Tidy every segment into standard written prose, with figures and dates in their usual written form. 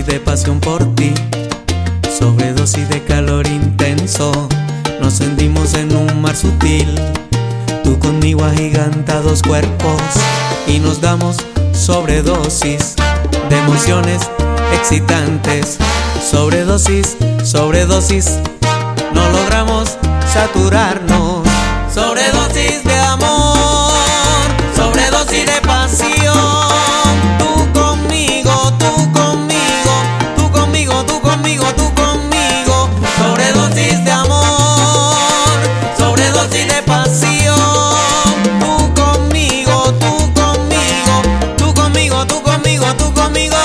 de pasión por ti, sobredosis de calor intenso. Nos hundimos en un mar sutil, tú conmigo agigantados cuerpos, y nos damos sobredosis de emociones excitantes. Sobredosis, sobredosis, no logramos saturarnos. Sobredosis de amor, sobredosis de pasión. Tú conmigo, tú conmigo, tú conmigo, tú conmigo, tú conmigo. Sobredosis de amor, sobredosis de pasión. Tú conmigo, tú conmigo, tú conmigo, tú conmigo, tú conmigo.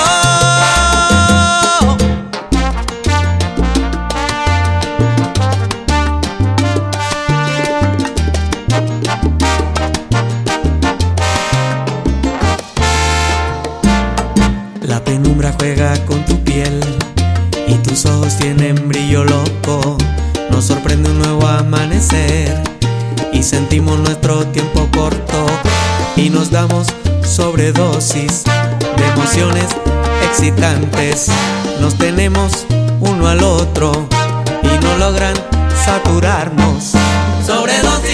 La penumbra juega con tu piel y tus ojos tienen brillo loco. Nos sorprende un nuevo amanecer y sentimos nuestro tiempo corto, y nos damos sobredosis de emociones excitantes. Nos tenemos uno al otro y no logran saturarnos. Sobredosis